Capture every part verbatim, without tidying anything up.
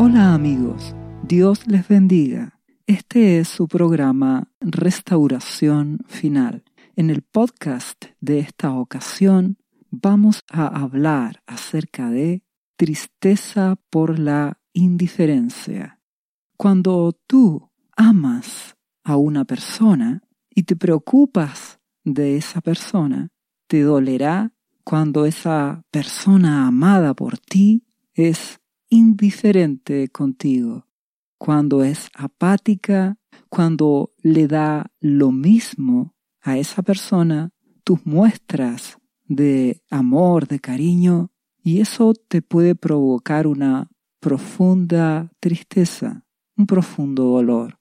Hola amigos, Dios les bendiga. Este es su programa Restauración Final. En el podcast de esta ocasión vamos a hablar acerca de tristeza por la indiferencia. Cuando tú amas a una persona y te preocupas de esa persona, te dolerá cuando esa persona amada por ti es indiferente contigo, cuando es apática, cuando le da lo mismo a esa persona tus muestras de amor, de cariño, y eso te puede provocar una profunda tristeza, un profundo dolor.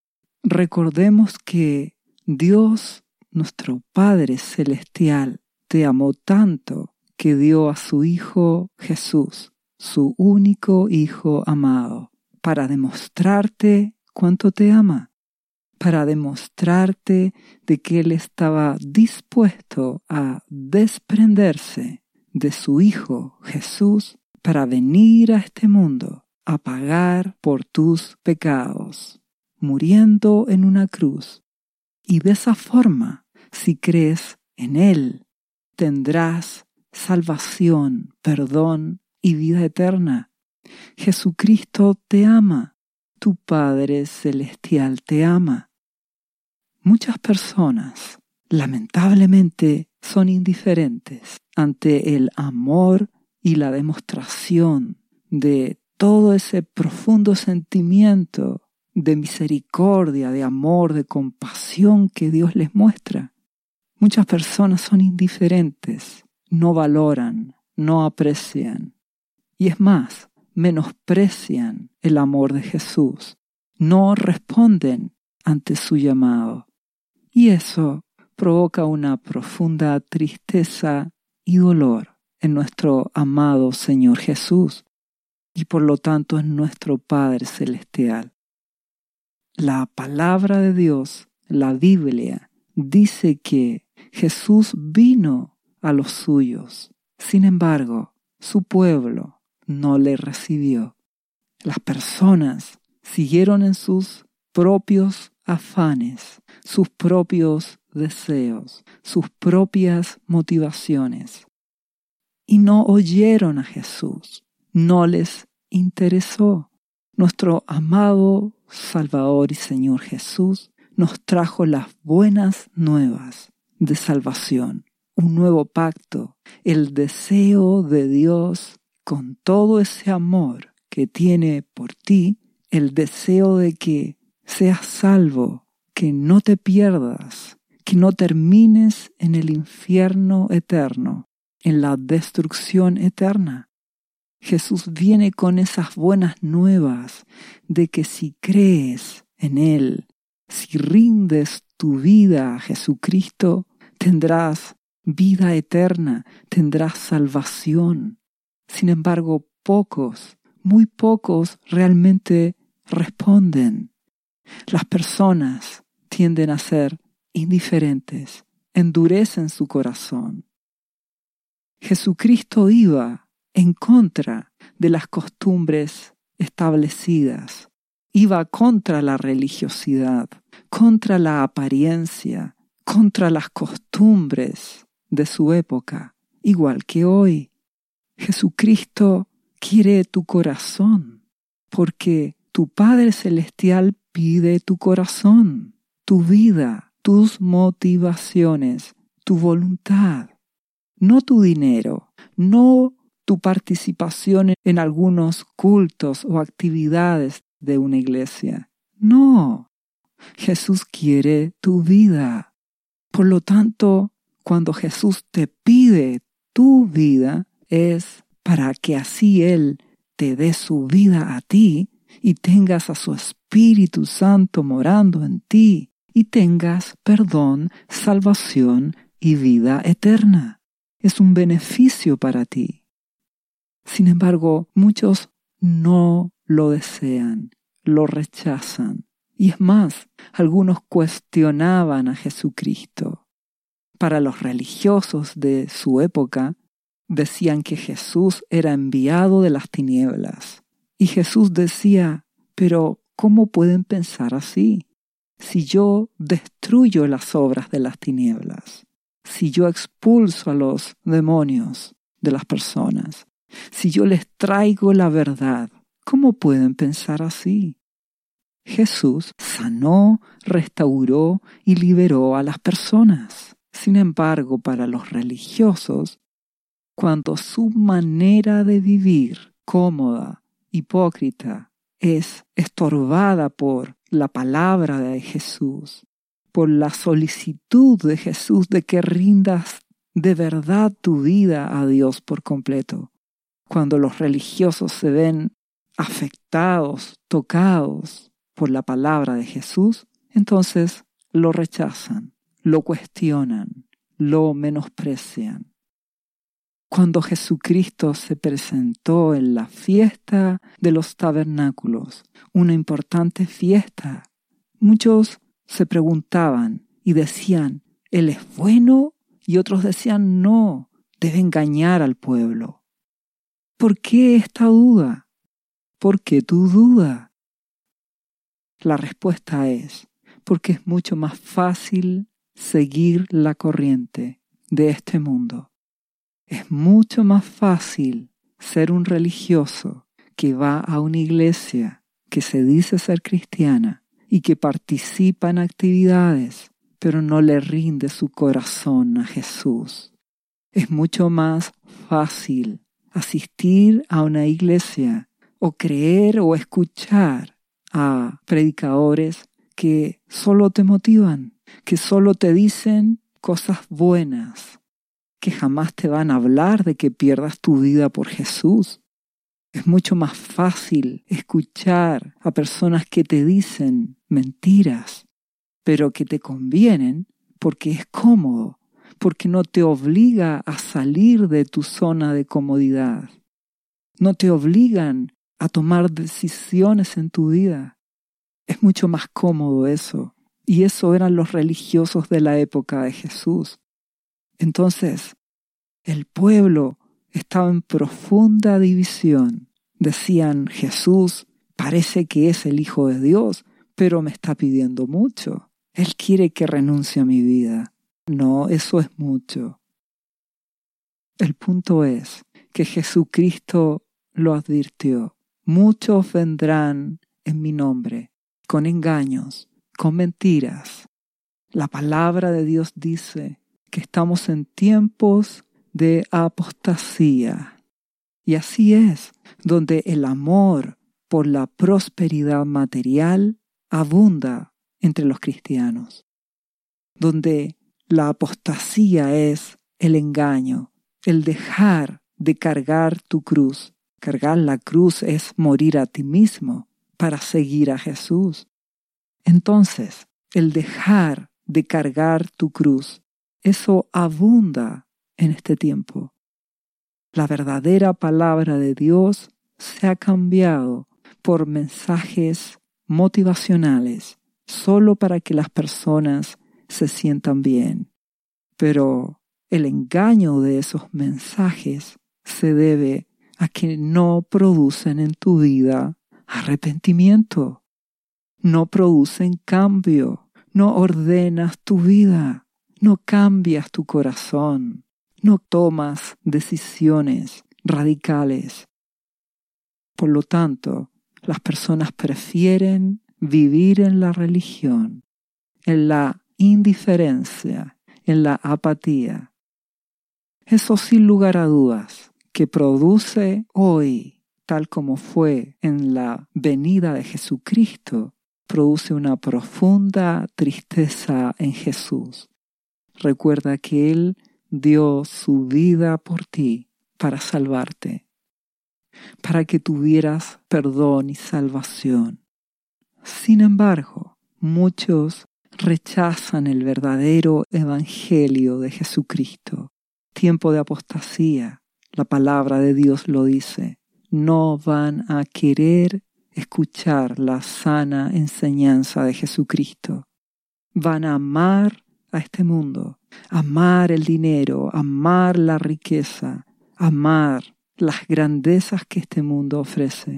Recordemos que Dios, nuestro Padre Celestial, te amó tanto que dio a su Hijo Jesús, su único Hijo amado, para demostrarte cuánto te ama, para demostrarte de que Él estaba dispuesto a desprenderse de su Hijo Jesús para venir a este mundo a pagar por tus pecados, muriendo en una cruz. Y de esa forma, si crees en Él, tendrás salvación, perdón y vida eterna. Jesucristo te ama. Tu Padre Celestial te ama. Muchas personas, lamentablemente, son indiferentes ante el amor y la demostración de todo ese profundo sentimiento de misericordia, de amor, de compasión que Dios les muestra. Muchas personas son indiferentes, no valoran, no aprecian. Y es más, menosprecian el amor de Jesús, no responden ante su llamado. Y eso provoca una profunda tristeza y dolor en nuestro amado Señor Jesús y por lo tanto en nuestro Padre Celestial. La palabra de Dios, la Biblia, dice que Jesús vino a los suyos. Sin embargo, su pueblo no le recibió. Las personas siguieron en sus propios afanes, sus propios deseos, sus propias motivaciones. Y no oyeron a Jesús, no les interesó. Nuestro amado Salvador y Señor Jesús nos trajo las buenas nuevas de salvación, un nuevo pacto, el deseo de Dios con todo ese amor que tiene por ti, el deseo de que seas salvo, que no te pierdas, que no termines en el infierno eterno, en la destrucción eterna. Jesús viene con esas buenas nuevas de que si crees en Él, si rindes tu vida a Jesucristo, tendrás vida eterna, tendrás salvación. Sin embargo, pocos, muy pocos realmente responden. Las personas tienden a ser indiferentes, endurecen su corazón. Jesucristo iba en contra de las costumbres establecidas, iba contra la religiosidad, contra la apariencia, contra las costumbres de su época, igual que hoy. Jesucristo quiere tu corazón, porque tu Padre Celestial pide tu corazón, tu vida, tus motivaciones, tu voluntad, no tu dinero, no tu participación en algunos cultos o actividades de una iglesia. No, Jesús quiere tu vida. Por lo tanto, cuando Jesús te pide tu vida, es para que así Él te dé su vida a ti y tengas a su Espíritu Santo morando en ti y tengas perdón, salvación y vida eterna. Es un beneficio para ti. Sin embargo, muchos no lo desean, lo rechazan. Y es más, algunos cuestionaban a Jesucristo. Para los religiosos de su época, decían que Jesús era enviado de las tinieblas Y Jesús decía, pero ¿cómo pueden pensar así? Si yo destruyo las obras de las tinieblas, si yo expulso a los demonios de las personas, si yo les traigo la verdad, ¿cómo pueden pensar así? Jesús sanó, restauró y liberó a las personas. Sin embargo, para los religiosos, cuando su manera de vivir cómoda, hipócrita, es estorbada por la palabra de Jesús, por la solicitud de Jesús de que rindas de verdad tu vida a Dios por completo. Cuando los religiosos se ven afectados, tocados por la palabra de Jesús, entonces lo rechazan, lo cuestionan, lo menosprecian. Cuando Jesucristo se presentó en la fiesta de los tabernáculos, una importante fiesta, muchos se preguntaban y decían, ¿Él es bueno? Y otros decían, no, debe engañar al pueblo. ¿Por qué esta duda? ¿Por qué tu duda? La respuesta es, porque es mucho más fácil seguir la corriente de este mundo. Es mucho más fácil ser un religioso que va a una iglesia que se dice ser cristiana y que participa en actividades, pero no le rinde su corazón a Jesús. Es mucho más fácil asistir a una iglesia o creer o escuchar a predicadores que solo te motivan, que solo te dicen cosas buenas, que jamás te van a hablar de que pierdas tu vida por Jesús. Es mucho más fácil escuchar a personas que te dicen mentiras, pero que te convienen porque es cómodo, porque no te obliga a salir de tu zona de comodidad. No te obligan a tomar decisiones en tu vida. Es mucho más cómodo eso. Y eso eran los religiosos de la época de Jesús. Entonces, el pueblo estaba en profunda división. Decían, Jesús parece que es el Hijo de Dios, pero me está pidiendo mucho. Él quiere que renuncie a mi vida. No, eso es mucho. El punto es que Jesucristo lo advirtió. Muchos vendrán en mi nombre, con engaños, con mentiras. La palabra de Dios dice que estamos en tiempos de apostasía. Y así es, donde el amor por la prosperidad material abunda entre los cristianos. Donde la apostasía es el engaño, el dejar de cargar tu cruz. Cargar la cruz es morir a ti mismo para seguir a Jesús. Entonces, el dejar de cargar tu cruz, eso abunda en este tiempo. La verdadera palabra de Dios se ha cambiado por mensajes motivacionales, solo para que las personas se sientan bien. Pero el engaño de esos mensajes se debe a que no producen en tu vida arrepentimiento, no producen cambio, no ordenas tu vida, no cambias tu corazón, no tomas decisiones radicales. Por lo tanto, las personas prefieren vivir en la religión, en la indiferencia, en la apatía. Eso sin lugar a dudas que produce hoy, tal como fue en la venida de Jesucristo, produce una profunda tristeza en Jesús. Recuerda que Él dio su vida por ti para salvarte, para que tuvieras perdón y salvación. Sin embargo, muchos rechazan el verdadero evangelio de Jesucristo. Tiempo de apostasía, la palabra de Dios lo dice. No van a querer escuchar la sana enseñanza de Jesucristo. Van a amar a este mundo, amar el dinero, amar la riqueza, amar las grandezas que este mundo ofrece,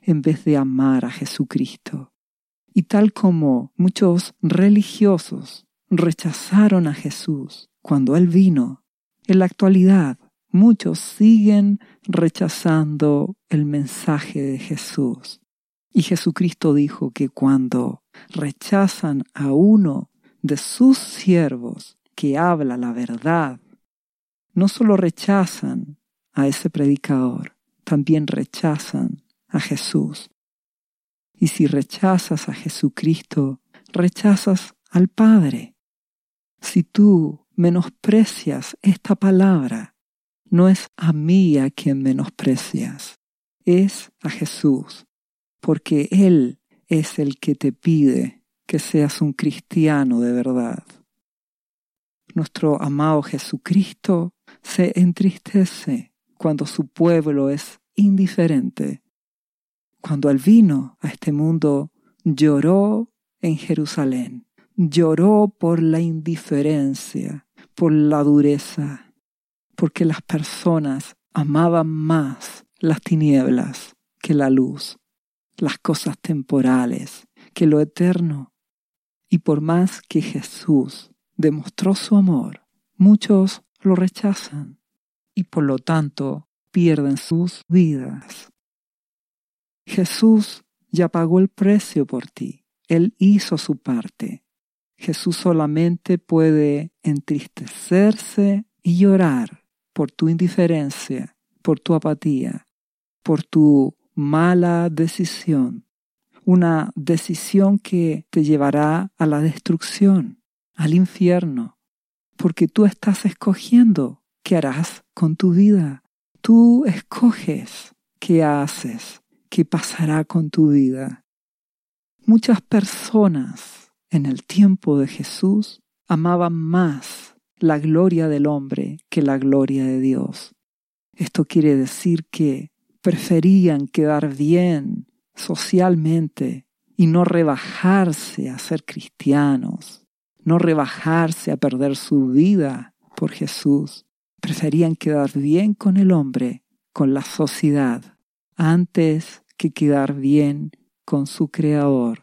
en vez de amar a Jesucristo. Y tal como muchos religiosos rechazaron a Jesús cuando Él vino, en la actualidad muchos siguen rechazando el mensaje de Jesús. Y Jesucristo dijo que cuando rechazan a uno de sus siervos que habla la verdad, no solo rechazan a ese predicador, también rechazan a Jesús. Y si rechazas a Jesucristo, rechazas al Padre. Si tú menosprecias esta palabra, no es a mí a quien menosprecias, es a Jesús, porque Él es el que te pide que seas un cristiano de verdad. Nuestro amado Jesucristo se entristece cuando su pueblo es indiferente. Cuando Él vino a este mundo, lloró en Jerusalén. Lloró por la indiferencia, por la dureza, porque las personas amaban más las tinieblas que la luz, las cosas temporales que lo eterno. Y por más que Jesús demostró su amor, muchos lo rechazan y por lo tanto pierden sus vidas. Jesús ya pagó el precio por ti. Él hizo su parte. Jesús solamente puede entristecerse y llorar por tu indiferencia, por tu apatía, por tu mala decisión. Una decisión que te llevará a la destrucción, al infierno, porque tú estás escogiendo qué harás con tu vida. Tú escoges qué haces, qué pasará con tu vida. Muchas personas en el tiempo de Jesús amaban más la gloria del hombre que la gloria de Dios. Esto quiere decir que preferían quedar bien socialmente y no rebajarse a ser cristianos, no rebajarse a perder su vida por Jesús. Preferían quedar bien con el hombre, con la sociedad, antes que quedar bien con su Creador.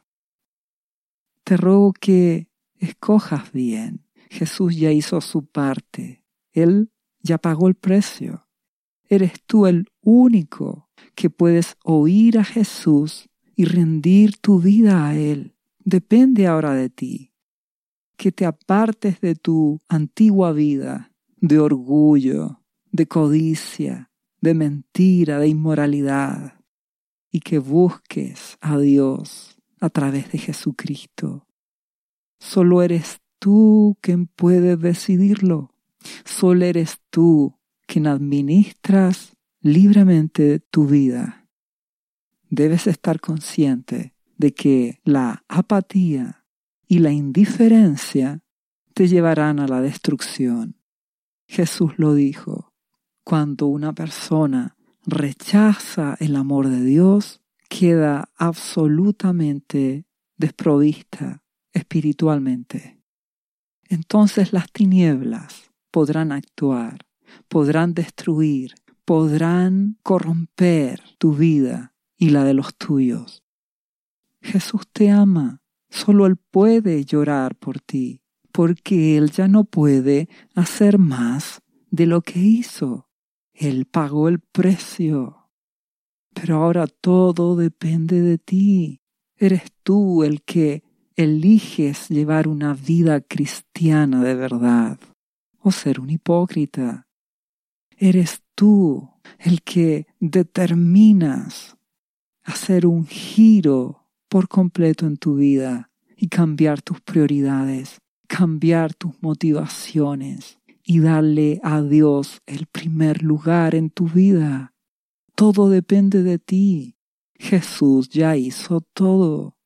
Te ruego que escojas bien. Jesús ya hizo su parte. Él ya pagó el precio. Eres tú el único que puedes oír a Jesús y rendir tu vida a Él. Depende ahora de ti. Que te apartes de tu antigua vida, de orgullo, de codicia, de mentira, de inmoralidad, y que busques a Dios a través de Jesucristo. Solo eres tú quien puede decidirlo. Solo eres tú quien administras libremente tu vida. Debes estar consciente de que la apatía y la indiferencia te llevarán a la destrucción. Jesús lo dijo. Cuando una persona rechaza el amor de Dios, queda absolutamente desprovista espiritualmente. Entonces las tinieblas podrán actuar, podrán destruir, podrán corromper tu vida y la de los tuyos. Jesús te ama, solo Él puede llorar por ti, porque Él ya no puede hacer más de lo que hizo. Él pagó el precio. Pero ahora todo depende de ti. Eres tú el que eliges llevar una vida cristiana de verdad o ser un hipócrita. Eres tú el que determinas hacer un giro por completo en tu vida y cambiar tus prioridades, cambiar tus motivaciones y darle a Dios el primer lugar en tu vida. Todo depende de ti. Jesús ya hizo todo.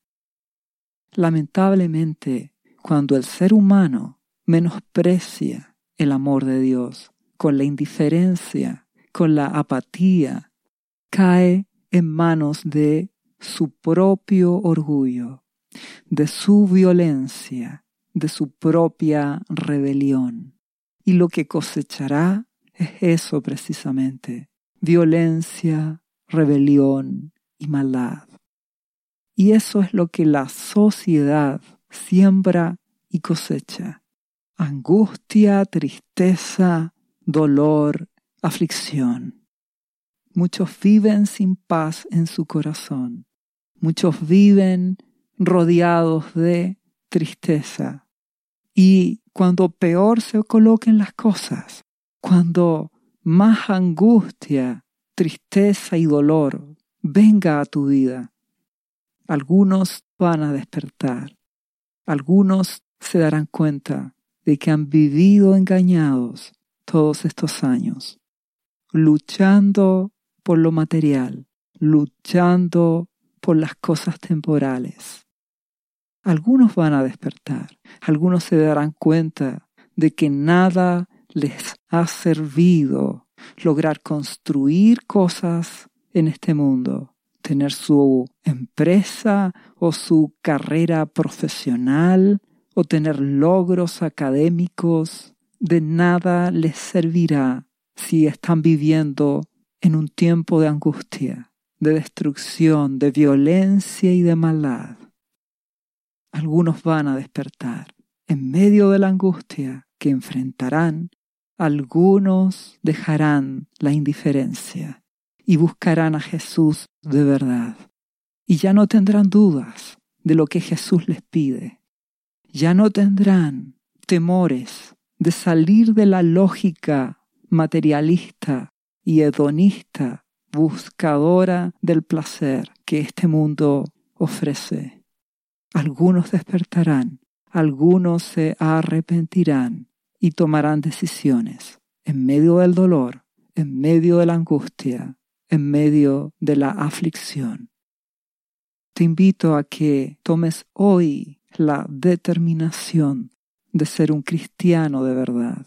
Lamentablemente, cuando el ser humano menosprecia el amor de Dios con la indiferencia, con la apatía, cae en manos de su propio orgullo, de su violencia, de su propia rebelión. Y lo que cosechará es eso precisamente, violencia, rebelión y maldad. Y eso es lo que la sociedad siembra y cosecha. Angustia, tristeza, dolor, aflicción. Muchos viven sin paz en su corazón. Muchos viven rodeados de tristeza. Y cuando peor se coloquen las cosas, cuando más angustia, tristeza y dolor venga a tu vida, algunos van a despertar. Algunos se darán cuenta de que han vivido engañados todos estos años, luchando por lo material, luchando por las cosas temporales. Algunos van a despertar, algunos se darán cuenta de que nada les ha servido lograr construir cosas en este mundo, tener su empresa o su carrera profesional o tener logros académicos. De nada les servirá si están viviendo en un tiempo de angustia, de destrucción, de violencia y de maldad. Algunos van a despertar en medio de la angustia que enfrentarán. Algunos dejarán la indiferencia y buscarán a Jesús de verdad. Y ya no tendrán dudas de lo que Jesús les pide. Ya no tendrán temores de salir de la lógica materialista y hedonista, buscadora del placer que este mundo ofrece. Algunos despertarán, algunos se arrepentirán y tomarán decisiones en medio del dolor, en medio de la angustia, en medio de la aflicción. Te invito a que tomes hoy la determinación de ser un cristiano de verdad,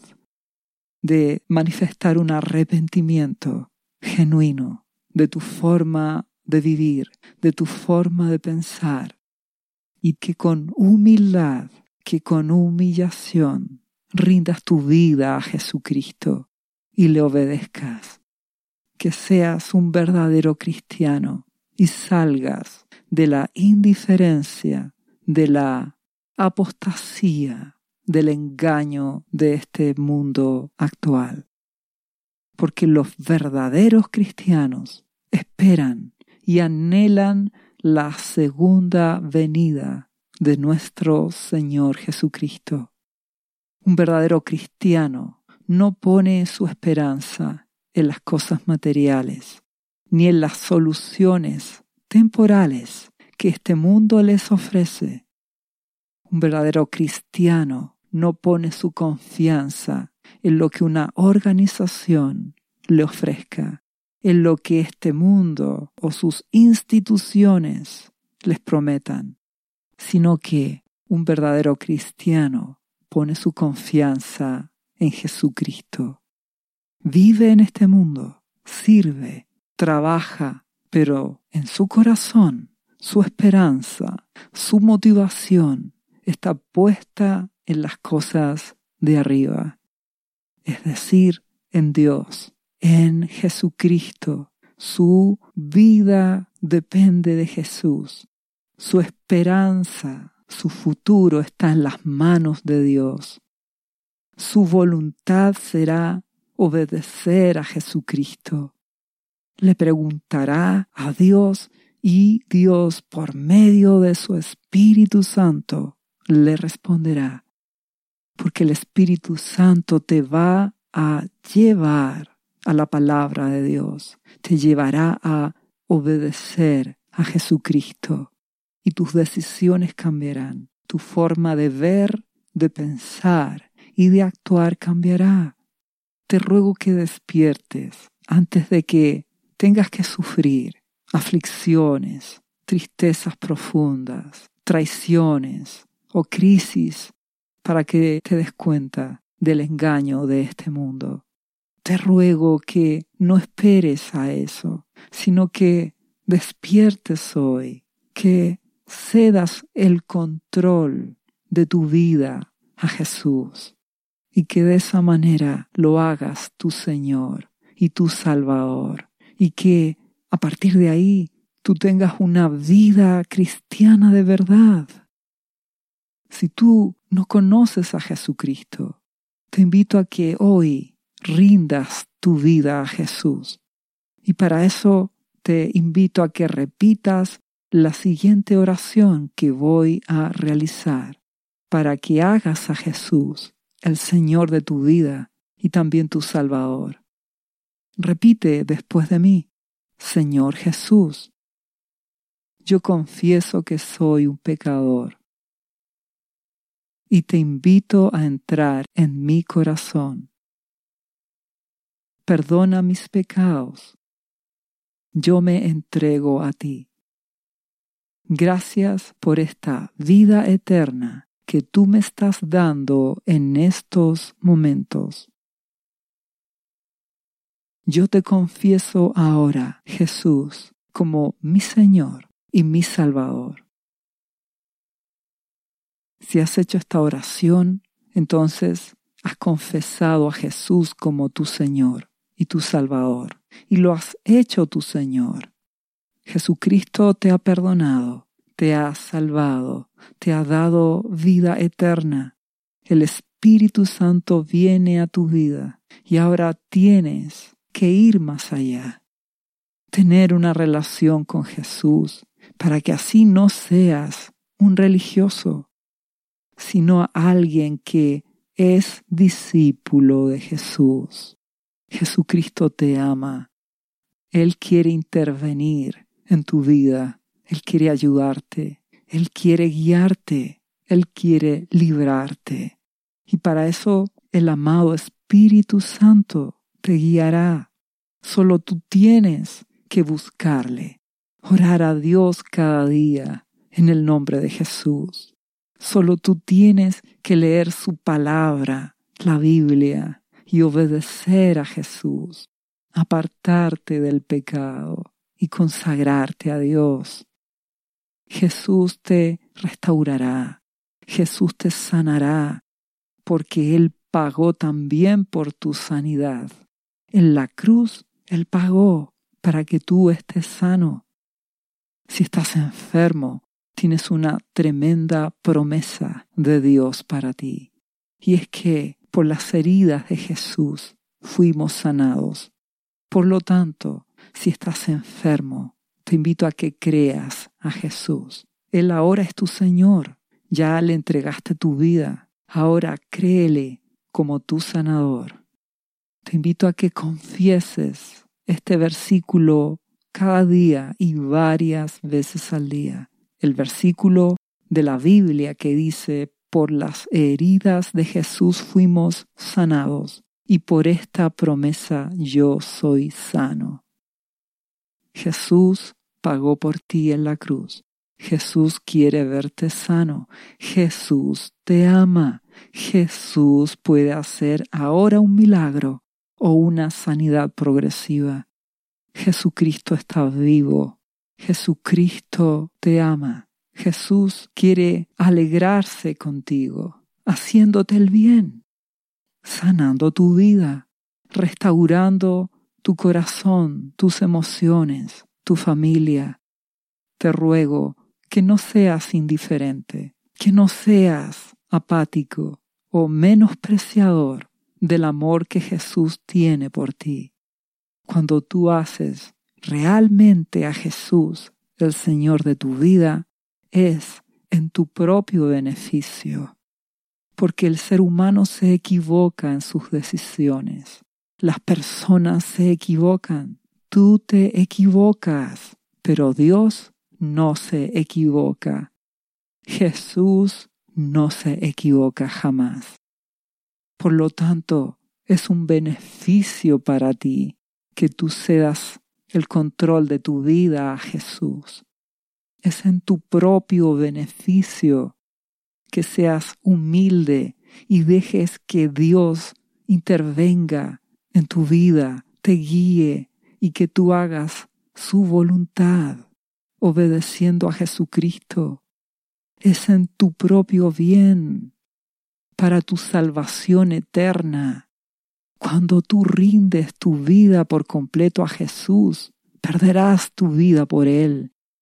de manifestar un arrepentimiento genuino de tu forma de vivir, de tu forma de pensar, y que con humildad, que con humillación rindas tu vida a Jesucristo y le obedezcas. Que seas un verdadero cristiano y salgas de la indiferencia, de la apostasía, del engaño de este mundo actual. Porque los verdaderos cristianos esperan y anhelan la segunda venida de nuestro Señor Jesucristo. Un verdadero cristiano no pone su esperanza en las cosas materiales, ni en las soluciones temporales que este mundo les ofrece. Un verdadero cristiano no pone su confianza en lo que una organización le ofrezca, en lo que este mundo o sus instituciones les prometan, sino que un verdadero cristiano pone su confianza en Jesucristo. Vive en este mundo, sirve, trabaja, pero en su corazón, su esperanza, su motivación está puesta en las cosas de arriba, es decir, en Dios, en Jesucristo. Su vida depende de Jesús. Su esperanza, su futuro está en las manos de Dios. Su voluntad será obedecer a Jesucristo. Le preguntará a Dios y Dios, por medio de su Espíritu Santo, le responderá. Porque el Espíritu Santo te va a llevar a la palabra de Dios, te llevará a obedecer a Jesucristo y tus decisiones cambiarán, tu forma de ver, de pensar y de actuar cambiará. Te ruego que despiertes antes de que tengas que sufrir aflicciones, tristezas profundas, traiciones o crisis para que te des cuenta del engaño de este mundo. Te ruego que no esperes a eso, sino que despiertes hoy, que cedas el control de tu vida a Jesús y que de esa manera lo hagas tu Señor y tu Salvador y que a partir de ahí tú tengas una vida cristiana de verdad. Si tú no conoces a Jesucristo, te invito a que hoy rindas tu vida a Jesús. Y para eso te invito a que repitas la siguiente oración que voy a realizar para que hagas a Jesús el Señor de tu vida y también tu Salvador. Repite después de mí: Señor Jesús, yo confieso que soy un pecador y te invito a entrar en mi corazón. Perdona mis pecados. Yo me entrego a ti. Gracias por esta vida eterna que tú me estás dando en estos momentos. Yo te confieso ahora, Jesús, como mi Señor y mi Salvador. Si has hecho esta oración, entonces has confesado a Jesús como tu Señor y tu Salvador, y lo has hecho tu Señor. Jesucristo te ha perdonado, te ha salvado, te ha dado vida eterna. El Espíritu Santo viene a tu vida y ahora tienes que ir más allá. Tener una relación con Jesús para que así no seas un religioso, sino alguien que es discípulo de Jesús. Jesucristo te ama. Él quiere intervenir en tu vida. Él quiere ayudarte. Él quiere guiarte. Él quiere librarte. Y para eso el amado Espíritu Santo te guiará. Solo tú tienes que buscarle. Orar a Dios cada día en el nombre de Jesús. Solo tú tienes que leer su palabra, la Biblia, y obedecer a Jesús, apartarte del pecado y consagrarte a Dios. Jesús te restaurará, Jesús te sanará, porque Él pagó también por tu sanidad. En la cruz Él pagó para que tú estés sano. Si estás enfermo, tienes una tremenda promesa de Dios para ti. Y es que por las heridas de Jesús fuimos sanados. Por lo tanto, si estás enfermo, te invito a que creas a Jesús. Él ahora es tu Señor. Ya le entregaste tu vida. Ahora créele como tu sanador. Te invito a que confieses este versículo cada día y varias veces al día. El versículo de la Biblia que dice: por las heridas de Jesús fuimos sanados, y por esta promesa yo soy sano. Jesús pagó por ti en la cruz. Jesús quiere verte sano. Jesús te ama. Jesús puede hacer ahora un milagro o una sanidad progresiva. Jesucristo está vivo. Jesucristo te ama. Jesús quiere alegrarse contigo, haciéndote el bien, sanando tu vida, restaurando tu corazón, tus emociones, tu familia. Te ruego que no seas indiferente, que no seas apático o menospreciador del amor que Jesús tiene por ti. Cuando tú haces realmente a Jesús el Señor de tu vida, es en tu propio beneficio, porque el ser humano se equivoca en sus decisiones. Las personas se equivocan, tú te equivocas, pero Dios no se equivoca. Jesús no se equivoca jamás. Por lo tanto, es un beneficio para ti que tú cedas el control de tu vida a Jesús. Es en tu propio beneficio que seas humilde y dejes que Dios intervenga en tu vida, te guíe y que tú hagas su voluntad, obedeciendo a Jesucristo. Es en tu propio bien, para tu salvación eterna. Cuando tú rindes tu vida por completo a Jesús, perderás tu vida por Él.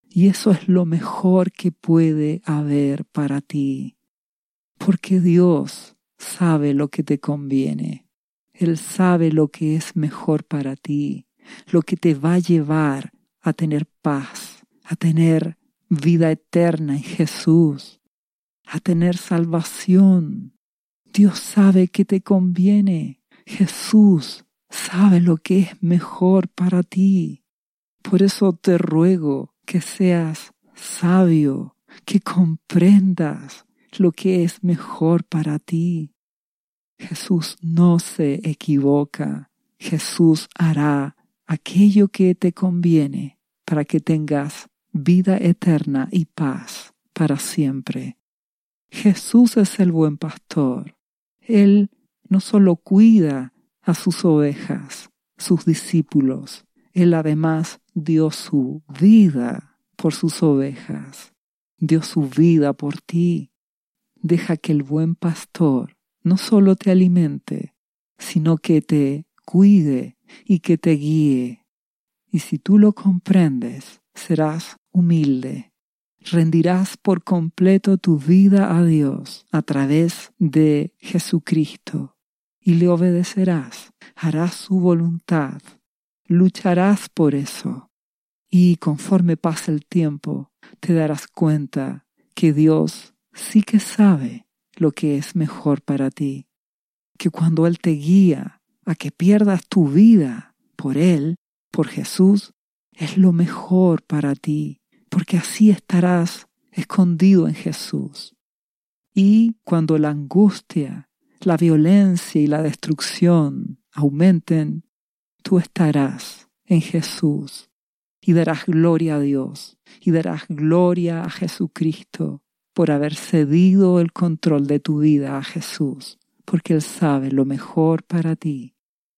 Y eso es lo mejor que puede haber para ti. Porque Dios sabe lo que te conviene. Él sabe lo que es mejor para ti, lo que te va a llevar a tener paz, a tener vida eterna en Jesús, a tener salvación. Dios sabe que te conviene. Jesús sabe lo que es mejor para ti. Por eso te ruego que seas sabio, que comprendas lo que es mejor para ti. Jesús no se equivoca. Jesús hará aquello que te conviene para que tengas vida eterna y paz para siempre. Jesús es el buen pastor. Él no solo cuida a sus ovejas, sus discípulos, Él además dio su vida por sus ovejas, dio su vida por ti. Deja que el buen pastor no solo te alimente, sino que te cuide y que te guíe. Y si tú lo comprendes, serás humilde. Rendirás por completo tu vida a Dios a través de Jesucristo y le obedecerás, harás su voluntad, lucharás por eso. Y conforme pase el tiempo, te darás cuenta que Dios sí que sabe lo que es mejor para ti, que cuando Él te guía a que pierdas tu vida por Él, por Jesús, es lo mejor para ti, porque así estarás escondido en Jesús. Y cuando la angustia, la violencia y la destrucción aumenten, tú estarás en Jesús y darás gloria a Dios y darás gloria a Jesucristo por haber cedido el control de tu vida a Jesús, porque Él sabe lo mejor para ti.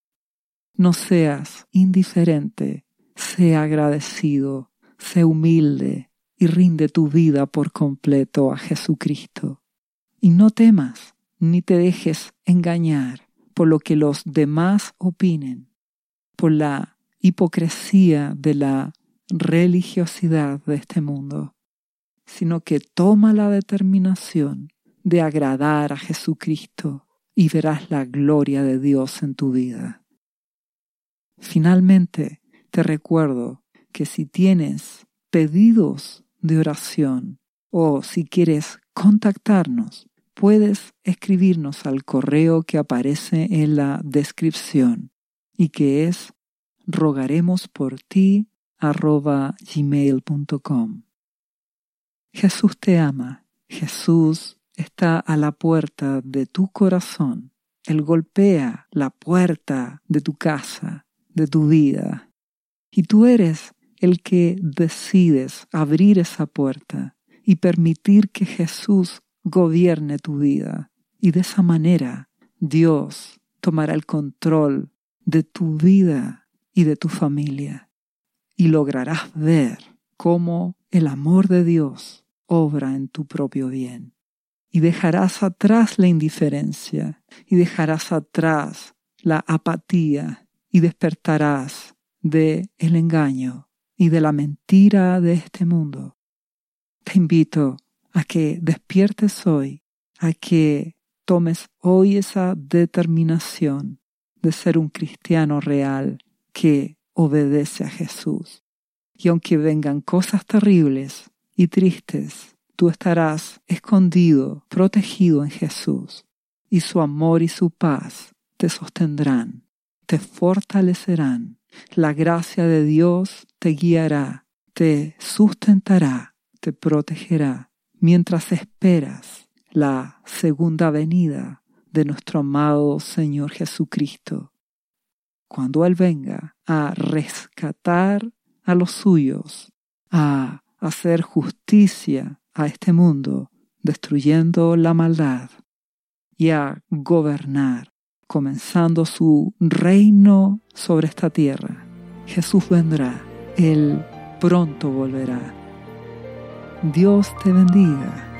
No seas indiferente, sea agradecido, sé humilde y rinde tu vida por completo a Jesucristo. Y no temas, ni te dejes engañar por lo que los demás opinen, por la hipocresía de la religiosidad de este mundo, sino que toma la determinación de agradar a Jesucristo y verás la gloria de Dios en tu vida. Finalmente, te recuerdo que si tienes pedidos de oración o si quieres contactarnos, puedes escribirnos al correo que aparece en la descripción y que es rogaremosporti arroba gmail punto com. Jesús te ama. Jesús está a la puerta de tu corazón. Él golpea la puerta de tu casa, de tu vida. Y tú eres el que decides abrir esa puerta y permitir que Jesús gobierne tu vida. Y de esa manera Dios tomará el control de tu vida y de tu familia. Y lograrás ver cómo el amor de Dios obra en tu propio bien. Y dejarás atrás la indiferencia, y dejarás atrás la apatía, y despertarás de el engaño y de la mentira de este mundo. Te invito a que despiertes hoy, a que tomes hoy esa determinación de ser un cristiano real que obedece a Jesús. Y aunque vengan cosas terribles y tristes, tú estarás escondido, protegido en Jesús, y su amor y su paz te sostendrán, te fortalecerán. La gracia de Dios te guiará, te sustentará, te protegerá, mientras esperas la segunda venida de nuestro amado Señor Jesucristo, cuando Él venga a rescatar a los suyos, a hacer justicia a este mundo, destruyendo la maldad, y a gobernar, comenzando su reino sobre esta tierra. Jesús vendrá, Él pronto volverá. Dios te bendiga.